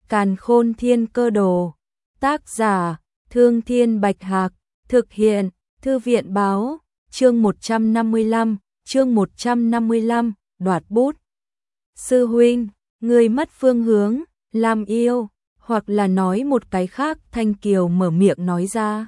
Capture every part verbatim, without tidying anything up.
Càn Khôn Thiên Cơ Đồ. Tác giả: Thương Thiên Bạch Hạc. Thực hiện: Thư viện báo. Chương một trăm năm mươi lăm, chương một trăm năm mươi lăm, đoạt bút. Sư huynh, người mất phương hướng, làm yêu, hoặc là nói một cái khác, Thanh Kiều mở miệng nói ra.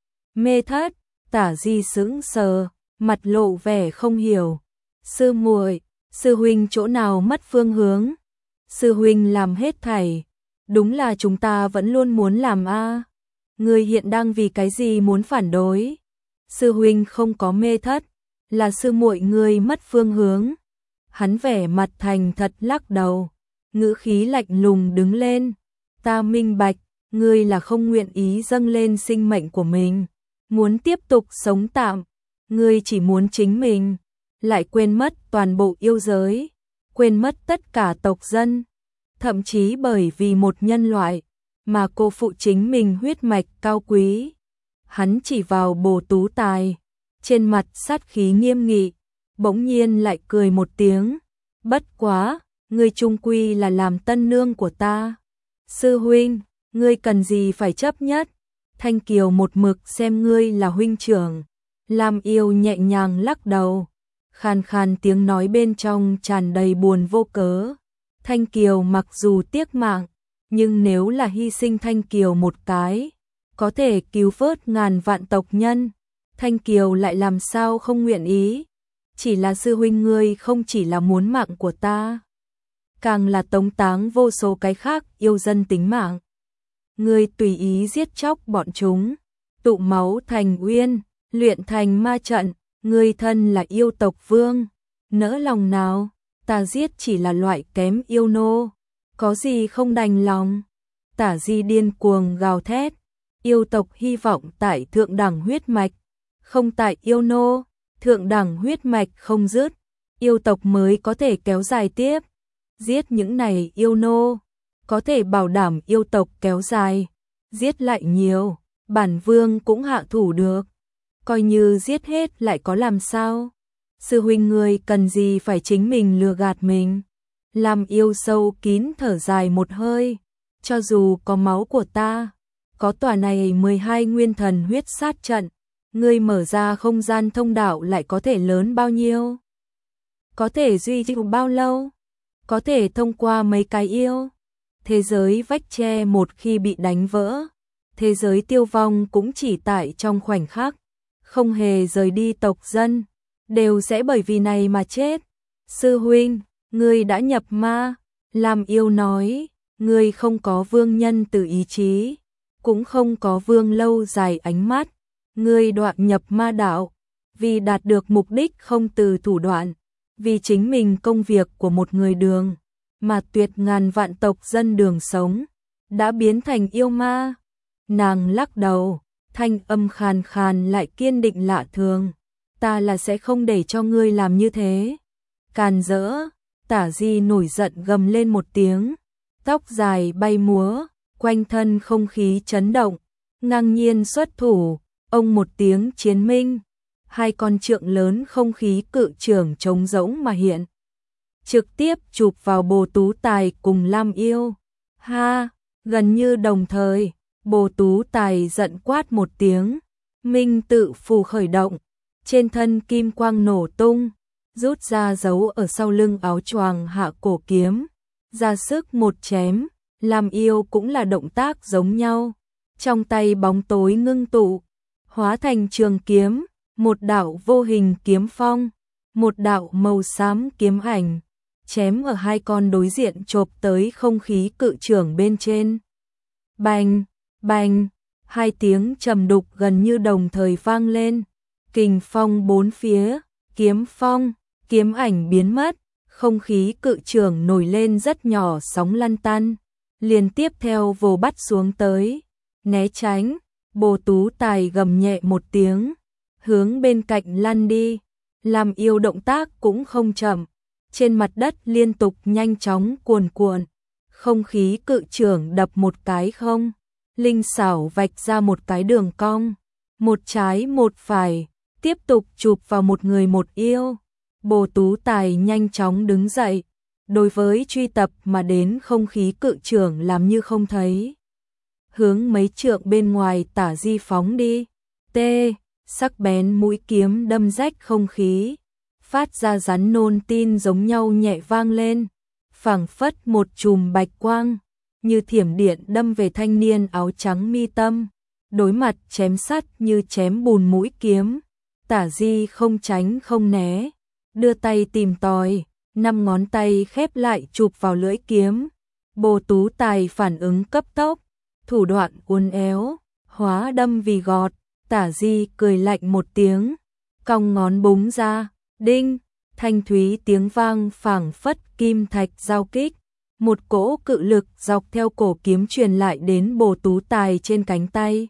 Mê thất, Tả Di sững sờ, mặt lộ vẻ không hiểu. Sư muội, sư huynh chỗ nào mất phương hướng? Sư huynh làm hết thảy, đúng là chúng ta vẫn luôn muốn làm a. À. Người hiện đang vì cái gì muốn phản đối? Sư huynh không có mê thất, là sư muội người mất phương hướng. Hắn vẻ mặt thành thật lắc đầu, ngữ khí lạnh lùng đứng lên. Ta minh bạch, ngươi là không nguyện ý dâng lên sinh mệnh của mình, muốn tiếp tục sống tạm. Ngươi chỉ muốn chính mình, lại quên mất toàn bộ yêu giới, quên mất tất cả tộc dân, thậm chí bởi vì một nhân loại mà cô phụ chính mình huyết mạch cao quý. Hắn chỉ vào Bồ Tú Tài, trên mặt sát khí nghiêm nghị, bỗng nhiên lại cười một tiếng. Bất quá, ngươi chung quy là làm tân nương của ta. Sư huynh, ngươi cần gì phải chấp nhất? Thanh Kiều một mực xem ngươi là huynh trưởng. Lam Yêu nhẹ nhàng lắc đầu, khàn khàn tiếng nói bên trong tràn đầy buồn vô cớ. Thanh Kiều mặc dù tiếc mạng, nhưng nếu là hy sinh Thanh Kiều một cái, có thể cứu vớt ngàn vạn tộc nhân, Thanh Kiều lại làm sao không nguyện ý. Chỉ là sư huynh ngươi không chỉ là muốn mạng của ta, càng là tống táng vô số cái khác yêu dân tính mạng. Ngươi tùy ý giết chóc bọn chúng, tụ máu thành uyên, luyện thành ma trận, ngươi thân là yêu tộc vương, nỡ lòng nào? Ta giết chỉ là loại kém yêu nô, có gì không đành lòng? Tả Di điên cuồng gào thét, yêu tộc hy vọng tại thượng đẳng huyết mạch, không tại yêu nô. Thượng đẳng huyết mạch không dứt, yêu tộc mới có thể kéo dài tiếp. Giết những này yêu nô, có thể bảo đảm yêu tộc kéo dài. Giết lại nhiều, bản vương cũng hạ thủ được. Coi như giết hết lại có làm sao? Sư huynh ngươi cần gì phải chính mình lừa gạt mình? Làm yêu sâu kín thở dài một hơi. Cho dù có máu của ta, có tòa này mười hai nguyên thần huyết sát trận, ngươi mở ra không gian thông đạo lại có thể lớn bao nhiêu? Có thể duy trì bao lâu? Có thể thông qua mấy cái yêu? Thế giới vách tre một khi bị đánh vỡ, thế giới tiêu vong cũng chỉ tại trong khoảnh khắc, không hề rời đi tộc dân, đều sẽ bởi vì này mà chết. Sư huynh, ngươi đã nhập ma. Lam Yêu nói, ngươi không có vương nhân từ ý chí, cũng không có vương lâu dài ánh mắt. Ngươi đoạn nhập ma đạo, vì đạt được mục đích không từ thủ đoạn, vì chính mình công việc của một người đường, mà tuyệt ngàn vạn tộc dân đường sống, đã biến thành yêu ma. Nàng lắc đầu, thanh âm khàn khàn lại kiên định lạ thường. Ta là sẽ không để cho ngươi làm như thế. Càn rỡ, Tả Di nổi giận gầm lên một tiếng, tóc dài bay múa, quanh thân không khí chấn động, ngang nhiên xuất thủ. Ông một tiếng chiến minh, hai con trượng lớn không khí cự trưởng trống rỗng mà hiện, trực tiếp chụp vào Bồ Tú Tài cùng Lam Yêu. Ha, gần như đồng thời, Bồ Tú Tài giận quát một tiếng, minh tự phù khởi động, trên thân kim quang nổ tung, rút ra giấu ở sau lưng áo choàng hạ cổ kiếm, ra sức một chém. Lam Yêu cũng là động tác giống nhau, trong tay bóng tối ngưng tụ, hóa thành trường kiếm, một đạo vô hình kiếm phong, một đạo màu xám kiếm ảnh, chém ở hai con đối diện chộp tới không khí cự trưởng bên trên. Bành, bành, hai tiếng trầm đục gần như đồng thời vang lên, kình phong bốn phía, kiếm phong, kiếm ảnh biến mất, không khí cự trưởng nổi lên rất nhỏ sóng lăn tăn, liền tiếp theo vồ bắt xuống tới, né tránh. Bồ Tú Tài gầm nhẹ một tiếng, hướng bên cạnh lăn đi. Làm yêu động tác cũng không chậm, trên mặt đất liên tục nhanh chóng cuồn cuộn, không khí cự trưởng đập một cái không, linh xảo vạch ra một cái đường cong, một trái một phải, tiếp tục chụp vào một người một yêu. Bồ Tú Tài nhanh chóng đứng dậy, đối với truy tập mà đến không khí cự trưởng làm như không thấy. Hướng mấy trượng bên ngoài Tả Di phóng đi. T. Sắc bén mũi kiếm đâm rách không khí, phát ra rắn nôn tin giống nhau nhẹ vang lên, phảng phất một chùm bạch quang, như thiểm điện đâm về thanh niên áo trắng mi tâm. Đối mặt chém sắt như chém bùn mũi kiếm, Tả Di không tránh không né, đưa tay tìm tòi, năm ngón tay khép lại chụp vào lưỡi kiếm. Bồ Tú Tài phản ứng cấp tốc, thủ đoạn uốn éo, hóa đâm vì gọt. Tả Di cười lạnh một tiếng, cong ngón búng ra, đinh, thanh thúy tiếng vang phảng phất kim thạch giao kích. Một cỗ cự lực dọc theo cổ kiếm truyền lại đến Bồ Tú Tài trên cánh tay,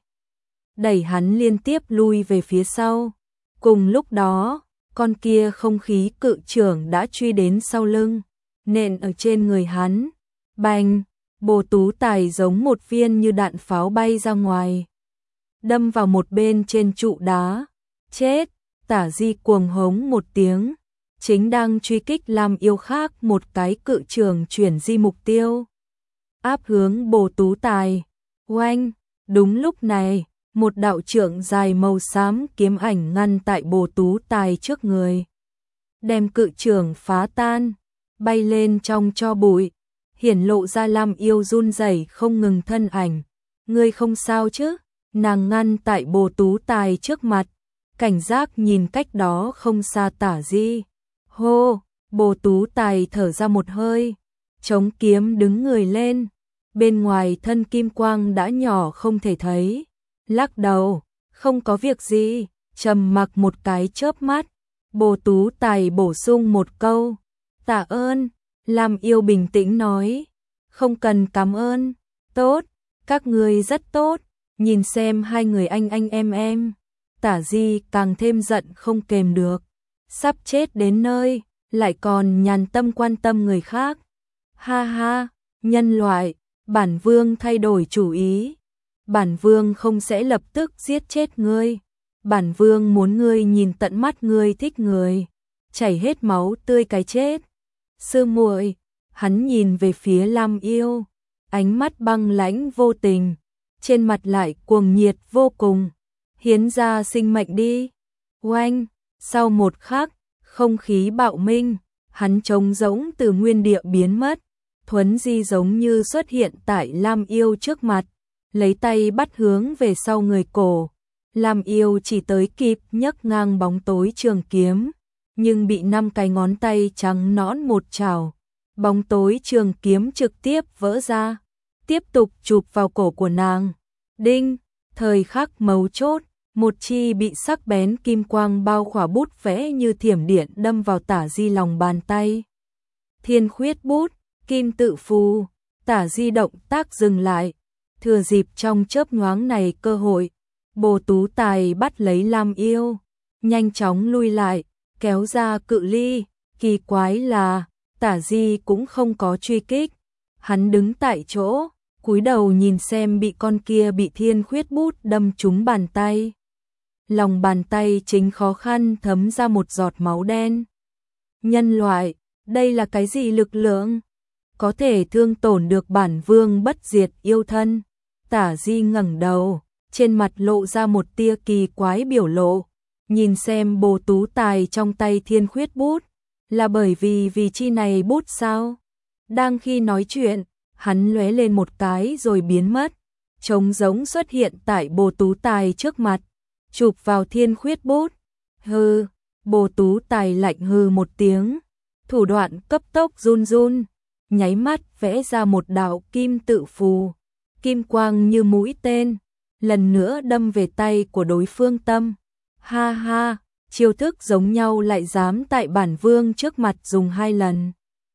đẩy hắn liên tiếp lui về phía sau. Cùng lúc đó, con kia không khí cự trưởng đã truy đến sau lưng, nện ở trên người hắn. Bành, Bồ Tú Tài giống một viên như đạn pháo bay ra ngoài, đâm vào một bên trên trụ đá. Chết! Tả Di cuồng hống một tiếng, chính đang truy kích Lam Yêu khác một cái cự trường chuyển di mục tiêu, áp hướng Bồ Tú Tài. Oanh! Đúng lúc này, một đạo trượng dài màu xám kiếm ảnh ngăn tại Bồ Tú Tài trước người, đem cự trường phá tan, bay lên trong tro bụi, hiển lộ ra Lam Yêu run rẩy không ngừng thân ảnh. Ngươi không sao chứ? Nàng ngăn tại Bồ Tú Tài trước mặt, cảnh giác nhìn cách đó không xa Tả Di. Hô! Bồ Tú Tài thở ra một hơi, chống kiếm đứng người lên, bên ngoài thân kim quang đã nhỏ không thể thấy, lắc đầu, không có việc gì. Trầm mặc một cái chớp mắt, Bồ Tú Tài bổ sung một câu, tạ ơn. Lam Yêu bình tĩnh nói, không cần cảm ơn. Tốt, các ngươi rất tốt. Nhìn xem hai người anh anh em em, Tả Di càng thêm giận không kềm được, sắp chết đến nơi, lại còn nhàn tâm quan tâm người khác. Ha ha, nhân loại, bản vương thay đổi chủ ý. Bản vương không sẽ lập tức giết chết ngươi. Bản vương muốn ngươi nhìn tận mắt ngươi thích người chảy hết máu tươi cái chết. Sư muội, hắn nhìn về phía Lam Yêu, ánh mắt băng lãnh vô tình, trên mặt lại cuồng nhiệt vô cùng. Hiến ra sinh mệnh đi. Oanh! Sau một khắc, không khí bạo minh, hắn trống rỗng từ nguyên địa biến mất, thuấn di giống như xuất hiện tại Lam Yêu trước mặt, lấy tay bắt hướng về sau người cổ. Lam Yêu chỉ tới kịp nhấc ngang bóng tối trường kiếm, nhưng bị năm cái ngón tay trắng nõn một chảo, bóng tối trường kiếm trực tiếp vỡ ra, tiếp tục chụp vào cổ của nàng. Đinh! Thời khắc mấu chốt, một chi bị sắc bén kim quang bao khỏa bút vẽ như thiểm điện đâm vào Tả Di lòng bàn tay. Thiên khuyết bút, kim tự phù. Tả Di động tác dừng lại, thừa dịp trong chớp nhoáng này cơ hội, Bồ Tú Tài bắt lấy Lam Yêu, nhanh chóng lui lại, kéo ra cự ly. Kỳ quái là, Tả Di cũng không có truy kích, hắn đứng tại chỗ, cúi đầu nhìn xem bị con kia bị thiên khuyết bút đâm trúng bàn tay. Lòng bàn tay chính khó khăn thấm ra một giọt máu đen. Nhân loại, đây là cái gì lực lượng? Có thể thương tổn được bản vương bất diệt yêu thân. Tả Di ngẩng đầu, trên mặt lộ ra một tia kỳ quái biểu lộ, nhìn xem Bồ Tú Tài trong tay thiên khuyết bút, là bởi vì vì chi này bút sao? Đang khi nói chuyện, hắn lóe lên một cái rồi biến mất, trống rỗng xuất hiện tại Bồ Tú Tài trước mặt, chụp vào thiên khuyết bút. Hừ, Bồ Tú Tài lạnh hừ một tiếng, thủ đoạn cấp tốc run run, nháy mắt vẽ ra một đạo kim tự phù, kim quang như mũi tên, lần nữa đâm về tay của đối phương tâm. Ha ha, chiêu thức giống nhau lại dám tại bản vương trước mặt dùng hai lần.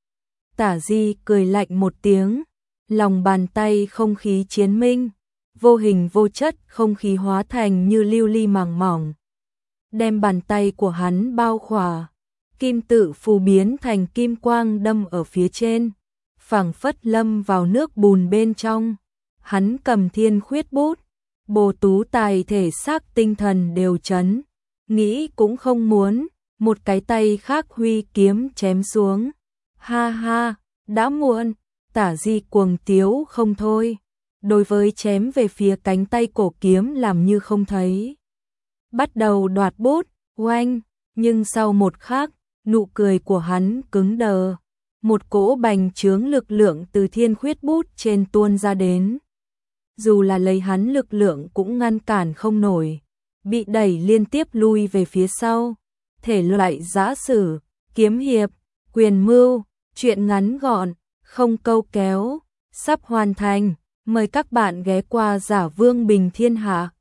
Tả Di cười lạnh một tiếng, lòng bàn tay không khí chiến minh, vô hình vô chất không khí hóa thành như lưu ly màng mỏng, đem bàn tay của hắn bao khỏa. Kim tự phù biến thành kim quang đâm ở phía trên, phảng phất lâm vào nước bùn bên trong. Hắn cầm thiên khuyết bút, Bồ Tú Tài thể xác tinh thần đều chấn, nghĩ cũng không muốn, một cái tay khác huy kiếm chém xuống, Ha ha, đã muộn, Tả Di cuồng tiếu không thôi. Đối với chém về phía cánh tay cổ kiếm làm như không thấy. Bắt đầu đoạt bút, oanh, nhưng sau một khắc, nụ cười của hắn cứng đờ. Một cỗ bành trướng lực lượng từ thiên khuyết bút trên tuôn ra đến. Dù là lấy hắn lực lượng cũng ngăn cản không nổi, bị đẩy liên tiếp lui về phía sau. Thể loại giã sử, kiếm hiệp, quyền mưu, truyện ngắn gọn, không câu kéo, sắp hoàn thành. Mời các bạn ghé qua Giả Vương Bình Thiên Hạ.